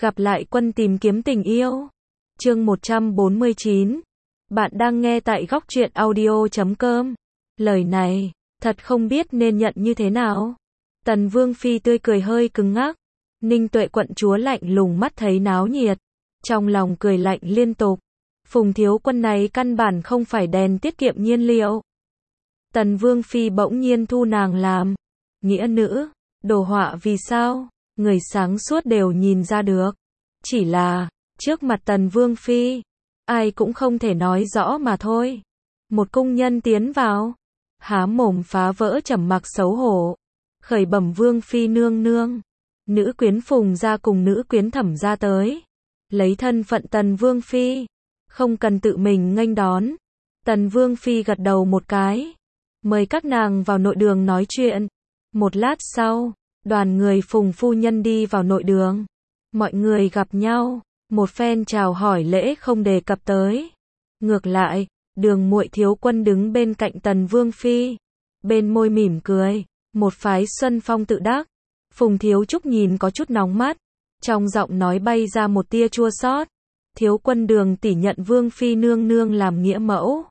Gặp lại quân tìm kiếm tình yêu. Chương 149. Bạn đang nghe tại góc truyện audio.com. Lời này, thật không biết nên nhận như thế nào. Tần Vương Phi tươi cười hơi cứng ngắc. Ninh Tuệ quận chúa lạnh lùng mắt thấy náo nhiệt. Trong lòng cười lạnh liên tục. Phùng thiếu quân này căn bản không phải đèn tiết kiệm nhiên liệu. Tần Vương Phi bỗng nhiên thu nàng làm nghĩa nữ, đồ họa vì sao? Người sáng suốt đều nhìn ra được. Chỉ là, trước mặt Tần Vương Phi, ai cũng không thể nói rõ mà thôi. Một cung nhân tiến vào, há mồm phá vỡ trầm mặc xấu hổ. Khởi bẩm Vương Phi nương nương. Nữ quyến Phùng ra cùng nữ quyến Thẩm ra tới. Lấy thân phận Tần Vương Phi, không cần tự mình nghênh đón. Tần Vương Phi gật đầu một cái. Mời các nàng vào nội đường nói chuyện. Một lát sau, đoàn người Phùng phu nhân đi vào nội đường. Mọi người gặp nhau, một phen chào hỏi lễ không đề cập tới. Ngược lại, Đường muội thiếu quân đứng bên cạnh Tần Vương Phi. Bên môi mỉm cười, một phái xuân phong tự đắc. Phùng thiếu trúc nhìn có chút nóng mắt. Trong giọng nói bay ra một tia chua xót. Thiếu quân Đường tỷ nhận Vương Phi nương nương làm nghĩa mẫu.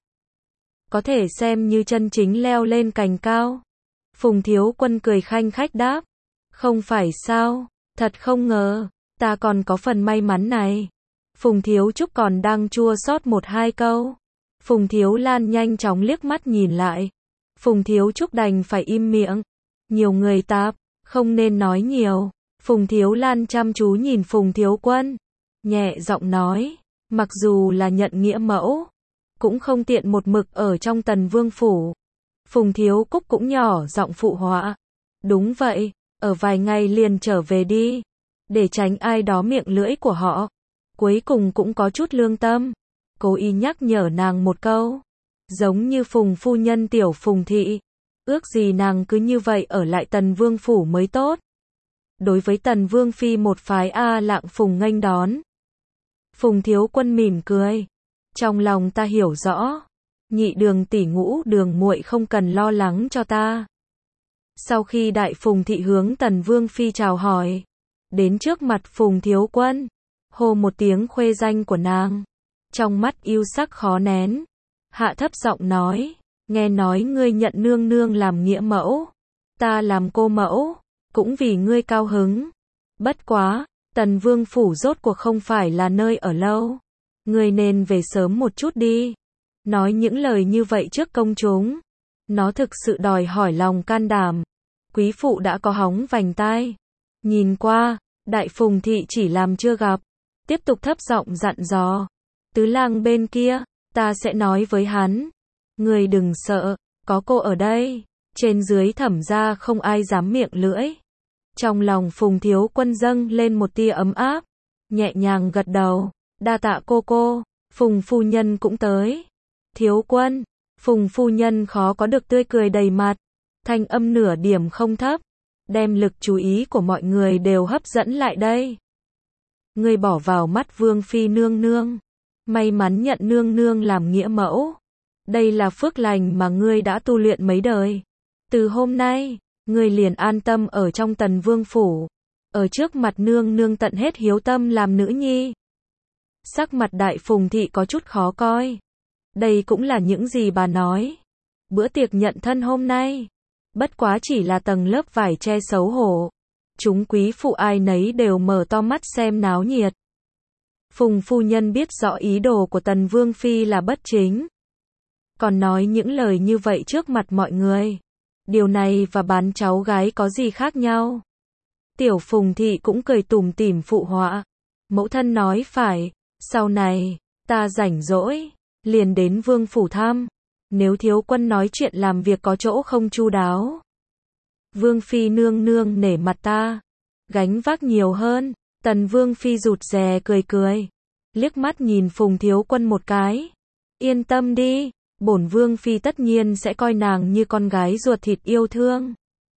Có thể xem như chân chính leo lên cành cao. Phùng thiếu quân cười khanh khách đáp. Không phải sao, thật không ngờ, ta còn có phần may mắn này. Phùng thiếu trúc còn đang chua xót một hai câu. Phùng thiếu lan nhanh chóng liếc mắt nhìn lại. Phùng thiếu trúc đành phải im miệng. Nhiều người tạp, không nên nói nhiều. Phùng thiếu lan chăm chú nhìn Phùng thiếu quân. Nhẹ giọng nói, mặc dù là nhận nghĩa mẫu, cũng không tiện một mực ở trong Tần Vương phủ. Phùng thiếu cúc cũng nhỏ giọng phụ họa. Đúng vậy, ở vài ngày liền trở về đi. Để tránh ai đó miệng lưỡi của họ. Cuối cùng cũng có chút lương tâm. Cố ý nhắc nhở nàng một câu. Giống như Phùng phu nhân tiểu Phùng thị. Ước gì nàng cứ như vậy ở lại Tần Vương phủ mới tốt. Đối với Tần Vương Phi một phái lạng Phùng nghênh đón. Phùng thiếu quân mỉm cười. Trong lòng ta hiểu rõ. Nhị Đường tỷ ngũ Đường muội không cần lo lắng cho ta. Sau khi đại Phùng thị hướng Tần Vương Phi chào hỏi. Đến trước mặt Phùng thiếu quân. Hô một tiếng khuê danh của nàng. Trong mắt yêu sắc khó nén. Hạ thấp giọng nói. Nghe nói ngươi nhận nương nương làm nghĩa mẫu. Ta làm cô mẫu. Cũng vì ngươi cao hứng. Bất quá, Tần Vương phủ rốt cuộc không phải là nơi ở lâu. Ngươi nên về sớm một chút đi. Nói những lời như vậy trước công chúng. Nó thực sự đòi hỏi lòng can đảm. Quý phụ đã có hóng vành tai. Nhìn qua, đại Phùng thị chỉ làm chưa gặp. Tiếp tục thấp giọng dặn dò. Tứ lang bên kia, ta sẽ nói với hắn. Ngươi đừng sợ, có cô ở đây. Trên dưới Thẩm ra không ai dám miệng lưỡi. Trong lòng Phùng thiếu quân dâng lên một tia ấm áp. Nhẹ nhàng gật đầu. Đa tạ cô. Phùng phu nhân cũng tới. Thiếu quân. Phùng phu nhân khó có được tươi cười đầy mặt. Thanh âm nửa điểm không thấp. Đem lực chú ý của mọi người đều hấp dẫn lại đây. Ngươi bỏ vào mắt Vương Phi nương nương. May mắn nhận nương nương làm nghĩa mẫu. Đây là phước lành mà ngươi đã tu luyện mấy đời. Từ hôm nay, ngươi liền an tâm ở trong Tần Vương phủ. Ở trước mặt nương nương tận hết hiếu tâm làm nữ nhi. Sắc mặt đại Phùng thị có chút khó coi. Đây cũng là những gì bà nói. Bữa tiệc nhận thân hôm nay. Bất quá chỉ là tầng lớp vải che xấu hổ. Chúng quý phụ ai nấy đều mở to mắt xem náo nhiệt. Phùng phu nhân biết rõ ý đồ của Tần Vương Phi là bất chính. Còn nói những lời như vậy trước mặt mọi người. Điều này và bán cháu gái có gì khác nhau. Tiểu Phùng thị cũng cười tủm tỉm phụ họa. Mẫu thân nói phải, sau này, ta rảnh rỗi, liền đến Vương phủ thăm. Nếu thiếu quân nói chuyện làm việc có chỗ không chu đáo. Vương Phi nương nương nể mặt ta. Gánh vác nhiều hơn. Tần Vương Phi rụt rè cười. Liếc mắt nhìn Phùng thiếu quân một cái. Yên tâm đi. Bổn Vương Phi tất nhiên sẽ coi nàng như con gái ruột thịt yêu thương.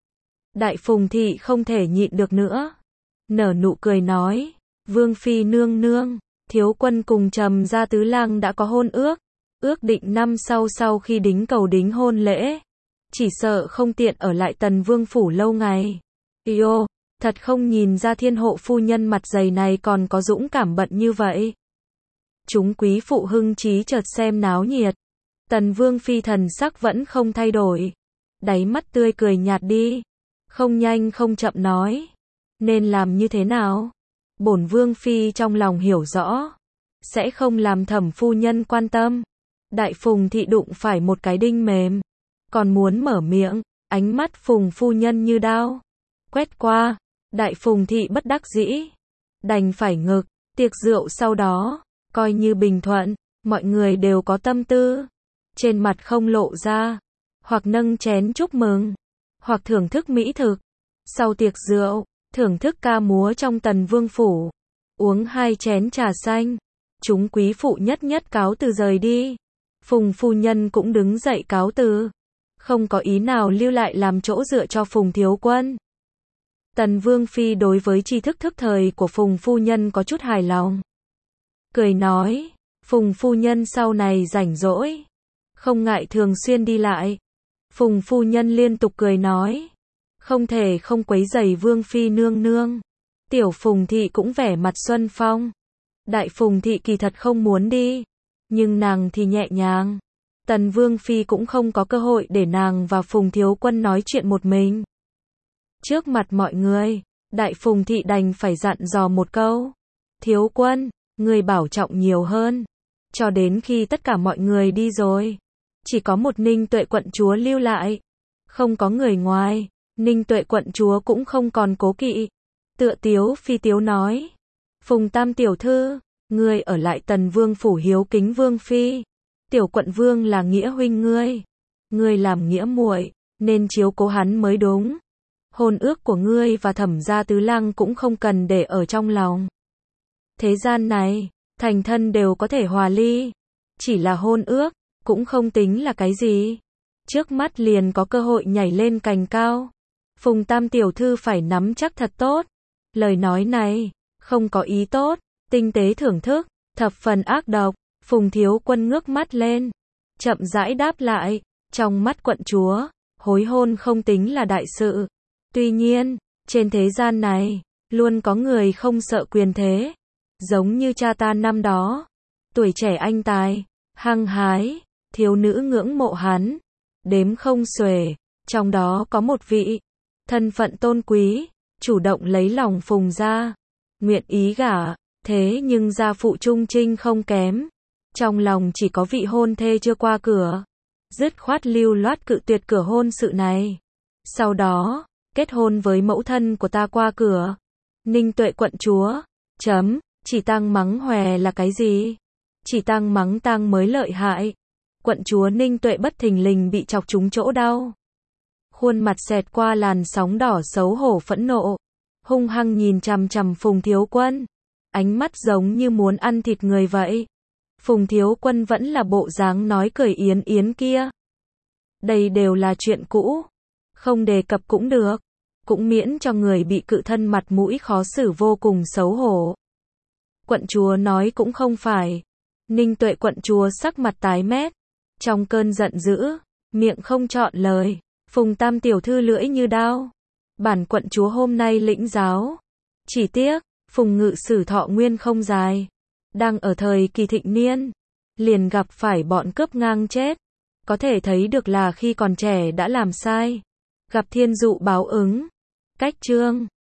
Đại Phùng thị không thể nhịn được nữa. Nở nụ cười nói. Vương Phi nương nương. Thiếu quân cùng Trầm gia tứ lang đã có hôn ước. Ước định năm sau khi đính cầu đính hôn lễ. Chỉ sợ không tiện ở lại Tần Vương phủ lâu ngày. Yêu, Thật không nhìn ra thiên hộ phu nhân mặt dày này còn có dũng cảm bận như vậy. Chúng quý phụ hưng trí chợt xem náo nhiệt. Tần Vương Phi thần sắc vẫn không thay đổi. Đáy mắt tươi cười nhạt đi. Không nhanh không chậm nói. Nên làm như thế nào? Bổn Vương Phi trong lòng hiểu rõ. Sẽ không làm Thẩm phu nhân quan tâm. Đại Phùng thị đụng phải một cái đinh mềm. Còn muốn mở miệng, ánh mắt Phùng phu nhân như đao quét qua. Đại Phùng thị bất đắc dĩ. Đành phải ngực. Tiệc rượu sau đó, coi như bình thuận. Mọi người đều có tâm tư. Trên mặt không lộ ra. Hoặc nâng chén chúc mừng. Hoặc thưởng thức mỹ thực. Sau tiệc rượu, thưởng thức ca múa trong Tần Vương phủ. Uống 2 chén trà xanh. Chúng quý phụ nhất nhất cáo từ rời đi. Phùng phu nhân cũng đứng dậy cáo từ. Không có ý nào lưu lại làm chỗ dựa cho Phùng thiếu quân. Tần Vương Phi đối với tri thức thức thời của Phùng phu nhân có chút hài lòng. Cười nói, Phùng phu nhân sau này rảnh rỗi. Không ngại thường xuyên đi lại. Phùng phu nhân liên tục cười nói. Không thể không quấy rầy Vương Phi nương nương. Tiểu Phùng thị cũng vẻ mặt xuân phong. Đại Phùng thị kỳ thật không muốn đi. Nhưng nàng thì nhẹ nhàng. Tần Vương Phi cũng không có cơ hội để nàng và Phùng thiếu quân nói chuyện một mình. Trước mặt mọi người, Đại Phùng thị đành phải dặn dò một câu. Thiếu quân, người bảo trọng nhiều hơn. Cho đến khi tất cả mọi người đi rồi. Chỉ có một Ninh Tuệ quận chúa lưu lại. Không có người ngoài. Ninh Tuệ quận chúa cũng không còn cố kỵ. Tựa tiếu phi tiếu nói. Phùng tam tiểu thư, ngươi ở lại Tần Vương phủ hiếu kính Vương Phi. Tiểu quận vương là nghĩa huynh ngươi. Ngươi làm nghĩa muội, nên chiếu cố hắn mới đúng. Hôn ước của ngươi và Thẩm gia tứ lang cũng không cần để ở trong lòng. Thế gian này, thành thân đều có thể hòa ly. Chỉ là hôn ước, cũng không tính là cái gì. Trước mắt liền có cơ hội nhảy lên cành cao. Phùng tam tiểu thư phải nắm chắc thật tốt. Lời nói này, không có ý tốt, tinh tế thưởng thức, thập phần ác độc. Phùng thiếu quân ngước mắt lên. Chậm rãi đáp lại. Trong mắt quận chúa, hối hôn không tính là đại sự. Tuy nhiên, trên thế gian này, luôn có người không sợ quyền thế. Giống như cha ta năm đó. Tuổi trẻ anh tài, hăng hái, thiếu nữ ngưỡng mộ hắn. Đếm không xuể, trong đó có một vị. Thân phận tôn quý, chủ động lấy lòng Phùng gia. Nguyện ý gả, thế nhưng gia phụ trung trinh không kém. Trong lòng chỉ có vị hôn thê chưa qua cửa. Dứt khoát lưu loát cự tuyệt cửa hôn sự này. Sau đó, kết hôn với mẫu thân của ta qua cửa. Ninh Tuệ quận chúa. Chỉ tăng mắng hòe là cái gì? Chỉ tăng mắng tang mới lợi hại. Quận chúa Ninh Tuệ bất thình lình bị chọc trúng chỗ đau. Khuôn mặt xẹt qua làn sóng đỏ xấu hổ phẫn nộ. Hung hăng nhìn chằm chằm Phùng thiếu quân. Ánh mắt giống như muốn ăn thịt người vậy. Phùng thiếu quân vẫn là bộ dáng nói cười yến yến kia. Đây đều là chuyện cũ. Không đề cập cũng được. Cũng miễn cho người bị cự thân mặt mũi khó xử vô cùng xấu hổ. Quận chúa nói cũng không phải. Ninh Tuệ quận chúa sắc mặt tái mét. Trong cơn giận dữ, miệng không chọn lời. Phùng tam tiểu thư lưỡi như đao. Bản quận chúa hôm nay lĩnh giáo. Chỉ tiếc, Phùng ngự sử thọ nguyên không dài. Đang ở thời kỳ thịnh niên. Liền gặp phải bọn cướp ngang chết. Có thể thấy được là khi còn trẻ đã làm sai. Gặp thiên dụ báo ứng. Cách chương